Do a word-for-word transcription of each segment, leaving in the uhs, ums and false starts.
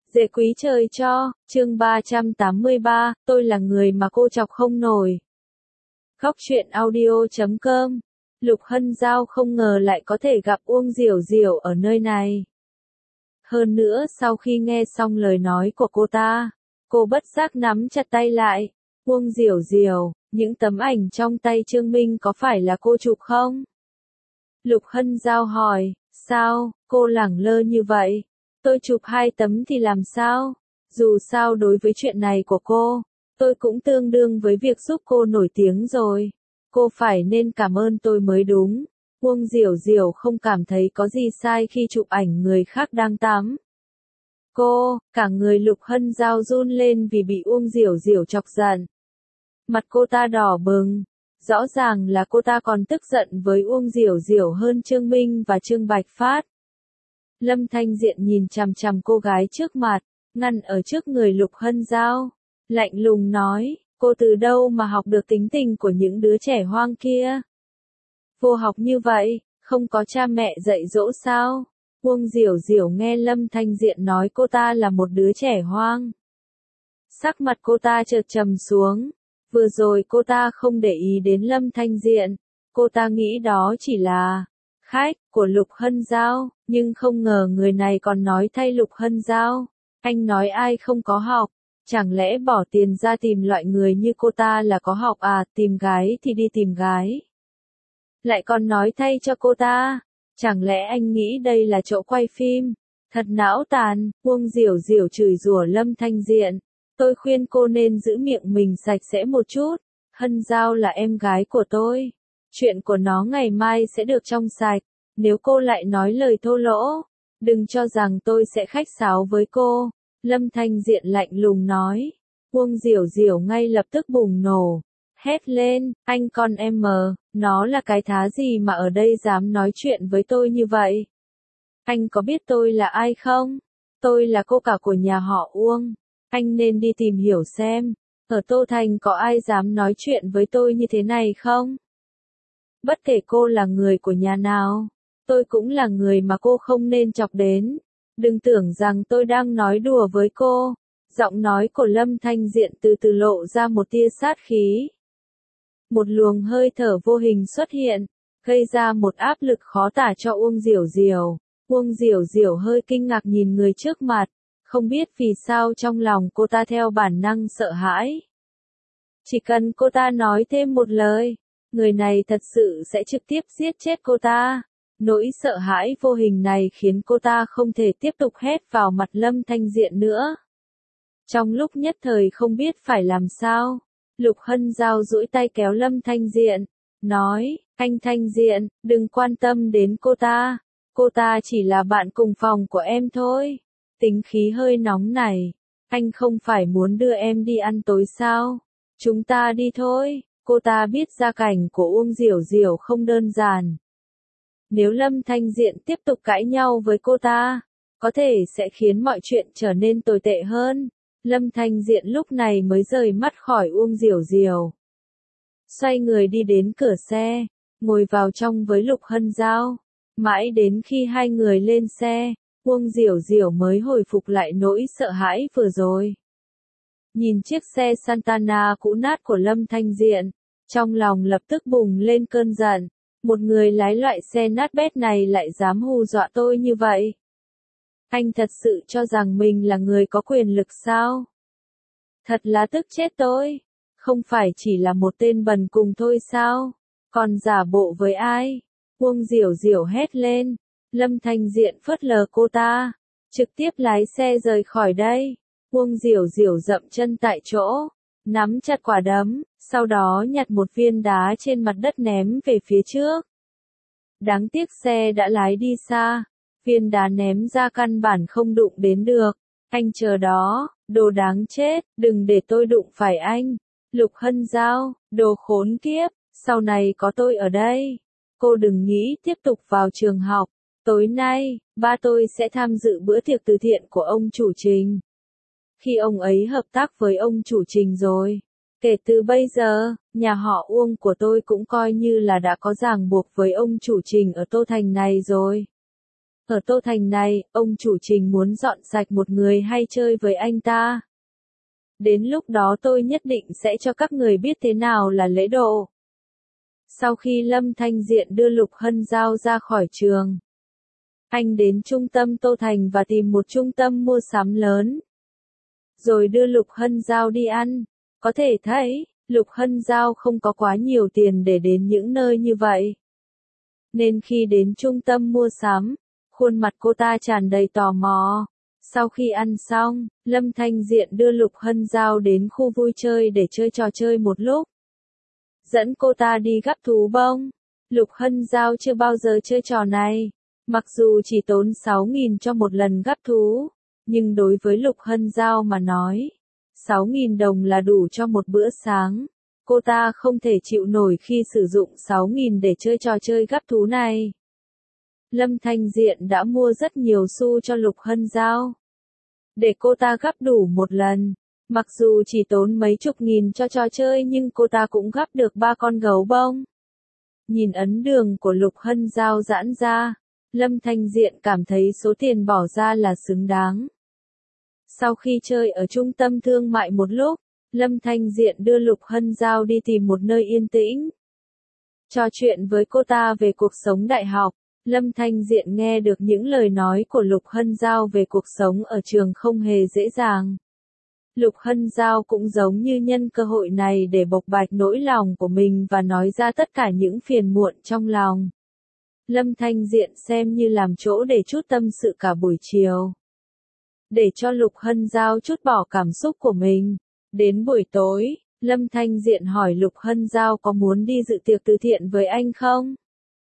Dễ quý trời cho, chương ba trăm tám mươi ba, tôi là người mà cô chọc không nổi. Góc truyện audio chấm com. Lục Hân Giao không ngờ lại có thể gặp Uông Diểu Diểu ở nơi này. Hơn nữa sau khi nghe xong lời nói của cô ta, cô bất giác nắm chặt tay lại. Uông Diểu Diểu, những tấm ảnh trong tay Trương Minh có phải là cô chụp không? Lục Hân Giao hỏi, sao, cô lẳng lơ như vậy? Tôi chụp hai tấm thì làm sao? Dù sao đối với chuyện này của cô, tôi cũng tương đương với việc giúp cô nổi tiếng rồi. Cô phải nên cảm ơn tôi mới đúng. Uông Diểu Diểu không cảm thấy có gì sai khi chụp ảnh người khác đang tắm. Cô, cả người Lục Hân Giao run lên vì bị Uông Diểu Diểu chọc giận. Mặt cô ta đỏ bừng. Rõ ràng là cô ta còn tức giận với Uông Diểu Diểu hơn Trương Minh và Trương Bạch Phát. Lâm Thanh Diện nhìn chằm chằm cô gái trước mặt, ngăn ở trước người Lục Hân Giao. Lạnh lùng nói, cô từ đâu mà học được tính tình của những đứa trẻ hoang kia? Vô học như vậy, không có cha mẹ dạy dỗ sao? Uông Diểu Diểu nghe Lâm Thanh Diện nói cô ta là một đứa trẻ hoang. Sắc mặt cô ta chợt trầm xuống. Vừa rồi cô ta không để ý đến Lâm Thanh Diện. Cô ta nghĩ đó chỉ là khách của Lục Hân Giao, nhưng không ngờ người này còn nói thay Lục Hân Giao. Anh nói ai không có học, chẳng lẽ bỏ tiền ra tìm loại người như cô ta là có học à? Tìm gái thì đi tìm gái. Lại còn nói thay cho cô ta, chẳng lẽ anh nghĩ đây là chỗ quay phim? Thật não tàn. Uông Diểu Diểu chửi rủa Lâm Thanh Diện. Tôi khuyên cô nên giữ miệng mình sạch sẽ một chút. Hân Giao là em gái của tôi. Chuyện của nó ngày mai sẽ được trong sạch. Nếu cô lại nói lời thô lỗ, đừng cho rằng tôi sẽ khách sáo với cô. Lâm Thanh Diện lạnh lùng nói. Uông Diểu Diểu ngay lập tức bùng nổ. Hét lên, anh con em mờ, nó là cái thá gì mà ở đây dám nói chuyện với tôi như vậy? Anh có biết tôi là ai không? Tôi là cô cả của nhà họ Uông. Anh nên đi tìm hiểu xem, ở Tô Thành có ai dám nói chuyện với tôi như thế này không? Bất kể cô là người của nhà nào, tôi cũng là người mà cô không nên chọc đến. Đừng tưởng rằng tôi đang nói đùa với cô. Giọng nói của Lâm Thanh Diện từ từ lộ ra một tia sát khí. Một luồng hơi thở vô hình xuất hiện, gây ra một áp lực khó tả cho Uông Diểu Diểu. Uông Diểu Diểu hơi kinh ngạc nhìn người trước mặt, không biết vì sao trong lòng cô ta theo bản năng sợ hãi. Chỉ cần cô ta nói thêm một lời, người này thật sự sẽ trực tiếp giết chết cô ta. Nỗi sợ hãi vô hình này khiến cô ta không thể tiếp tục hét vào mặt Lâm Thanh Diện nữa. Trong lúc nhất thời không biết phải làm sao, Lục Hân Giao duỗi tay kéo Lâm Thanh Diện, nói, anh Thanh Diện, đừng quan tâm đến cô ta, cô ta chỉ là bạn cùng phòng của em thôi. Tính khí hơi nóng này, anh không phải muốn đưa em đi ăn tối sao? Chúng ta đi thôi. Cô ta biết gia cảnh của Uông Diểu Diểu không đơn giản. Nếu Lâm Thanh Diện tiếp tục cãi nhau với cô ta, có thể sẽ khiến mọi chuyện trở nên tồi tệ hơn. Lâm Thanh Diện lúc này mới rời mắt khỏi Uông Diểu Diểu. Xoay người đi đến cửa xe, ngồi vào trong với Lục Hân Giao. Mãi đến khi hai người lên xe, Uông Diểu Diểu mới hồi phục lại nỗi sợ hãi vừa rồi. Nhìn chiếc xe Santana cũ nát của Lâm Thanh Diện, trong lòng lập tức bùng lên cơn giận. Một người lái loại xe nát bét này lại dám hù dọa tôi như vậy. Anh thật sự cho rằng mình là người có quyền lực sao? Thật là tức chết tôi. Không phải chỉ là một tên bần cùng thôi sao? Còn giả bộ với ai? Uông Diểu Diểu hét lên. Lâm Thanh Diện phớt lờ cô ta, trực tiếp lái xe rời khỏi đây. Uông Diểu Diểu dậm chân tại chỗ, nắm chặt quả đấm, sau đó nhặt một viên đá trên mặt đất ném về phía trước. Đáng tiếc xe đã lái đi xa, viên đá ném ra căn bản không đụng đến được. Anh chờ đó, đồ đáng chết, đừng để tôi đụng phải anh. Lục Hân Giao, đồ khốn kiếp, sau này có tôi ở đây, cô đừng nghĩ tiếp tục vào trường học. Tối nay, ba tôi sẽ tham dự bữa tiệc từ thiện của ông chủ Trình. Khi ông ấy hợp tác với ông chủ Trình rồi, kể từ bây giờ, nhà họ Uông của tôi cũng coi như là đã có ràng buộc với ông chủ Trình ở Tô Thành này rồi. Ở Tô Thành này, ông chủ Trình muốn dọn sạch một người hay chơi với anh ta. Đến lúc đó tôi nhất định sẽ cho các người biết thế nào là lễ độ. Sau khi Lâm Thanh Diện đưa Lục Hân Giao ra khỏi trường, anh đến trung tâm Tô Thành và tìm một trung tâm mua sắm lớn. Rồi đưa Lục Hân Giao đi ăn. Có thể thấy, Lục Hân Giao không có quá nhiều tiền để đến những nơi như vậy. Nên khi đến trung tâm mua sắm, khuôn mặt cô ta tràn đầy tò mò. Sau khi ăn xong, Lâm Thanh Diện đưa Lục Hân Giao đến khu vui chơi để chơi trò chơi một lúc. Dẫn cô ta đi gắp thú bông. Lục Hân Giao chưa bao giờ chơi trò này. Mặc dù chỉ tốn sáu nghìn cho một lần gắp thú, nhưng đối với Lục Hân Giao mà nói, sáu nghìn đồng là đủ cho một bữa sáng. Cô ta không thể chịu nổi khi sử dụng sáu nghìn để chơi trò chơi gắp thú này. Lâm Thanh Diện đã mua rất nhiều xu cho Lục Hân Giao, để cô ta gắp đủ một lần. Mặc dù chỉ tốn mấy chục nghìn cho trò chơi nhưng cô ta cũng gắp được ba con gấu bông. Nhìn ấn đường của Lục Hân Giao giãn ra, Lâm Thanh Diện cảm thấy số tiền bỏ ra là xứng đáng. Sau khi chơi ở trung tâm thương mại một lúc, Lâm Thanh Diện đưa Lục Hân Giao đi tìm một nơi yên tĩnh. Trò chuyện với cô ta về cuộc sống đại học, Lâm Thanh Diện nghe được những lời nói của Lục Hân Giao về cuộc sống ở trường không hề dễ dàng. Lục Hân Giao cũng giống như nhân cơ hội này để bộc bạch nỗi lòng của mình và nói ra tất cả những phiền muộn trong lòng. Lâm Thanh Diện xem như làm chỗ để chút tâm sự cả buổi chiều. Để cho Lục Hân Giao chút bỏ cảm xúc của mình. Đến buổi tối, Lâm Thanh Diện hỏi Lục Hân Giao có muốn đi dự tiệc từ thiện với anh không?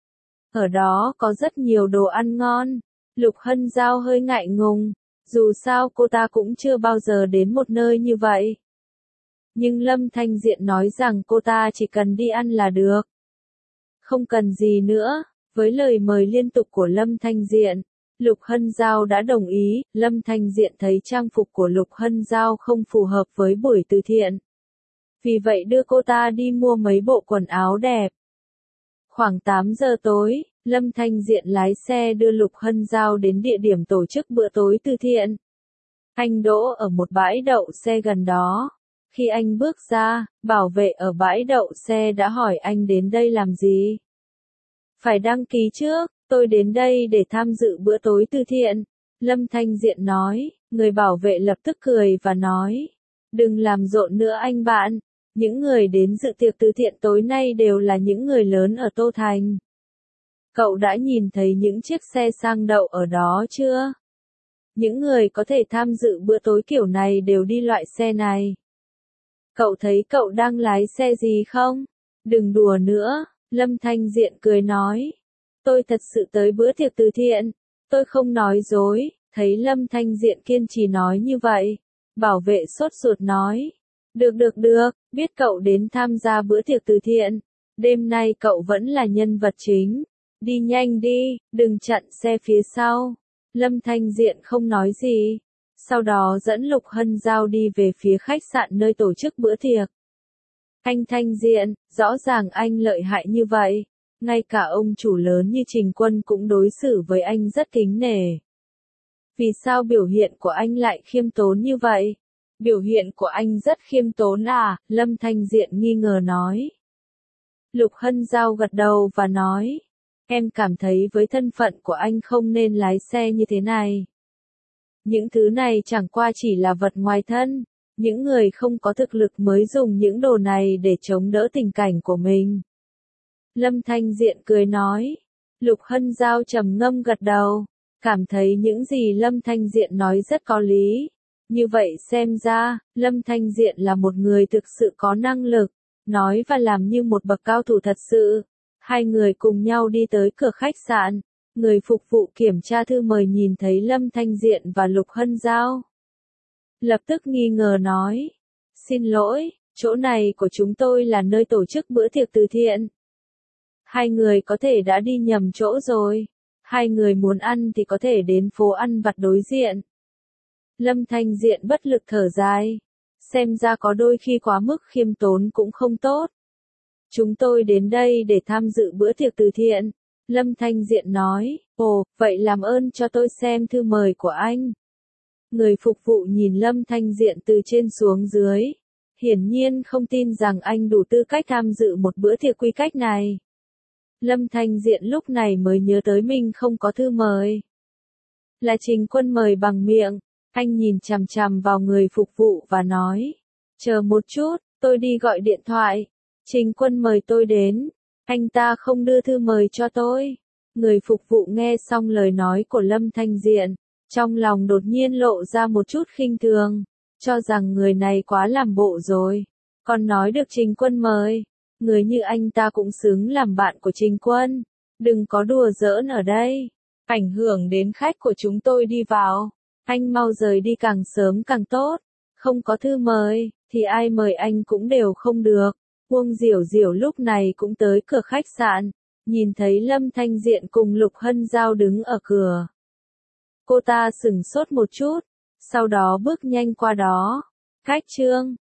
Ở đó có rất nhiều đồ ăn ngon. Lục Hân Giao hơi ngại ngùng, dù sao cô ta cũng chưa bao giờ đến một nơi như vậy. Nhưng Lâm Thanh Diện nói rằng cô ta chỉ cần đi ăn là được. Không cần gì nữa. Với lời mời liên tục của Lâm Thanh Diện, Lục Hân Giao đã đồng ý. Lâm Thanh Diện thấy trang phục của Lục Hân Giao không phù hợp với buổi từ thiện. Vì vậy đưa cô ta đi mua mấy bộ quần áo đẹp. Khoảng tám giờ tối, Lâm Thanh Diện lái xe đưa Lục Hân Giao đến địa điểm tổ chức bữa tối từ thiện. Anh đỗ ở một bãi đậu xe gần đó. Khi anh bước ra, bảo vệ ở bãi đậu xe đã hỏi anh đến đây làm gì. Phải đăng ký trước, tôi đến đây để tham dự bữa tối từ thiện. Lâm Thanh Diện nói, người bảo vệ lập tức cười và nói, đừng làm rộn nữa anh bạn, những người đến dự tiệc từ thiện tối nay đều là những người lớn ở Tô Thành. Cậu đã nhìn thấy những chiếc xe sang đậu ở đó chưa? Những người có thể tham dự bữa tối kiểu này đều đi loại xe này. Cậu thấy cậu đang lái xe gì không? Đừng đùa nữa. Lâm Thanh Diện cười nói, tôi thật sự tới bữa tiệc từ thiện, tôi không nói dối. Thấy Lâm Thanh Diện kiên trì nói như vậy, bảo vệ sốt ruột nói, được được được, biết cậu đến tham gia bữa tiệc từ thiện, đêm nay cậu vẫn là nhân vật chính, đi nhanh đi, đừng chặn xe phía sau. Lâm Thanh Diện không nói gì, sau đó dẫn Lục Hân Giao đi về phía khách sạn nơi tổ chức bữa tiệc. Anh Thanh Diện, rõ ràng anh lợi hại như vậy, ngay cả ông chủ lớn như Trình Quân cũng đối xử với anh rất kính nể. Vì sao biểu hiện của anh lại khiêm tốn như vậy? Biểu hiện của anh rất khiêm tốn à? Lâm Thanh Diện nghi ngờ nói. Lục Hân Giao gật đầu và nói, em cảm thấy với thân phận của anh không nên lái xe như thế này. Những thứ này chẳng qua chỉ là vật ngoài thân. Những người không có thực lực mới dùng những đồ này để chống đỡ tình cảnh của mình. Lâm Thanh Diện cười nói. Lục Hân Giao trầm ngâm gật đầu, cảm thấy những gì Lâm Thanh Diện nói rất có lý. Như vậy xem ra, Lâm Thanh Diện là một người thực sự có năng lực, nói và làm như một bậc cao thủ thật sự. Hai người cùng nhau đi tới cửa khách sạn, người phục vụ kiểm tra thư mời nhìn thấy Lâm Thanh Diện và Lục Hân Giao. Lập tức nghi ngờ nói, xin lỗi, chỗ này của chúng tôi là nơi tổ chức bữa tiệc từ thiện. Hai người có thể đã đi nhầm chỗ rồi, hai người muốn ăn thì có thể đến phố ăn vặt đối diện. Lâm Thanh Diện bất lực thở dài, xem ra có đôi khi quá mức khiêm tốn cũng không tốt. Chúng tôi đến đây để tham dự bữa tiệc từ thiện, Lâm Thanh Diện nói, Ồ, vậy làm ơn cho tôi xem thư mời của anh. Người phục vụ nhìn Lâm Thanh Diện từ trên xuống dưới. Hiển nhiên không tin rằng anh đủ tư cách tham dự một bữa tiệc quy cách này. Lâm Thanh Diện lúc này mới nhớ tới mình không có thư mời. Là Trình Quân mời bằng miệng. Anh nhìn chằm chằm vào người phục vụ và nói. Chờ một chút, tôi đi gọi điện thoại. Trình Quân mời tôi đến. Anh ta không đưa thư mời cho tôi. Người phục vụ nghe xong lời nói của Lâm Thanh Diện. Trong lòng đột nhiên lộ ra một chút khinh thường. Cho rằng người này quá làm bộ rồi. Còn nói được Trình Quân mời. Người như anh ta cũng xứng làm bạn của Trình Quân. Đừng có đùa giỡn ở đây. Ảnh hưởng đến khách của chúng tôi đi vào. Anh mau rời đi càng sớm càng tốt. Không có thư mời, thì ai mời anh cũng đều không được. Uông Diểu Diểu lúc này cũng tới cửa khách sạn. Nhìn thấy Lâm Thanh Diện cùng Lục Hân Giao đứng ở cửa. Cô ta sửng sốt một chút. Sau đó bước nhanh qua đó. Khách Trương,